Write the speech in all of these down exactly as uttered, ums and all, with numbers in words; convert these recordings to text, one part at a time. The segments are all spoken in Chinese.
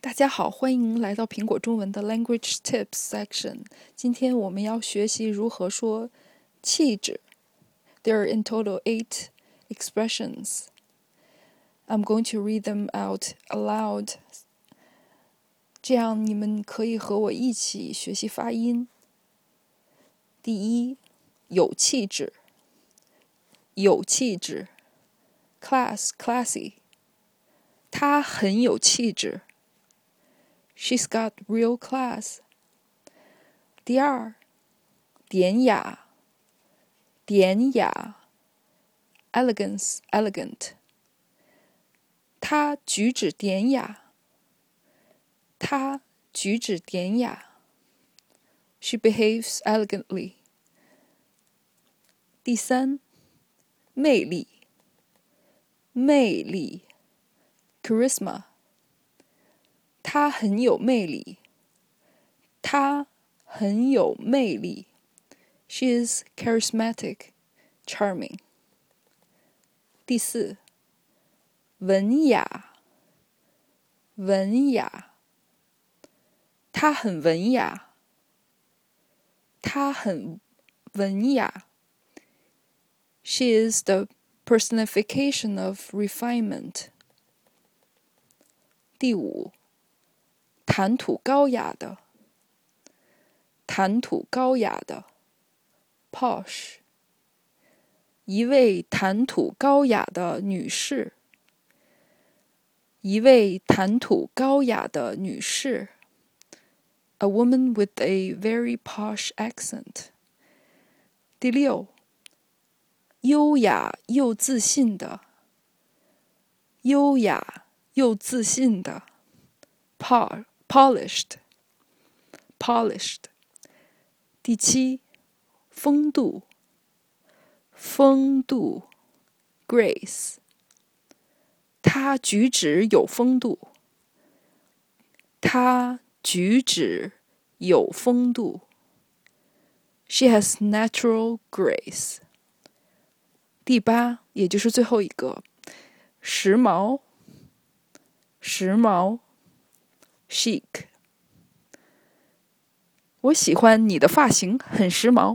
大家好，欢迎来到苹果中文的 Language Tips section。今天我们要学习如何说气质。There are in total eight expressions. I'm going to read them out aloud. 这样你们可以和我一起学习发音。第一，有气质，有气质 ，class, classy。她很有气质。She's got real class. 第二，典雅，典雅 ，elegance, elegant. 她举止典雅，她举止典雅 ，She behaves elegantly. 第三，魅力，魅力 ，charisma. 她很有魅力，她很有魅力 She is charismatic, charming. 第四，文雅，文雅，她很文雅，她很文雅 She is the personification of refinement. 第五，谈吐高雅的，谈吐高雅的 ，posh， 一位谈吐高雅的女士，一位谈吐高雅的女士 ，a woman with a very posh accent。第六，优雅又自信的，优雅又自信的 ，posh。Polished, polished. 第七，风度，风度 ，grace. 她举止有风度，她举止有风度 ，She has natural grace. 第八，也就是最后一个，时髦，时髦。Chic， 我喜欢你的发型很时髦。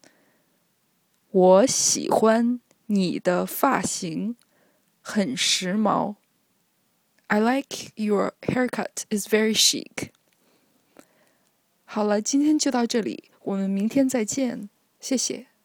我喜欢你的发型很时髦。I like your haircut is very chic. 好了，今天就到这里，我们明天再见，谢谢。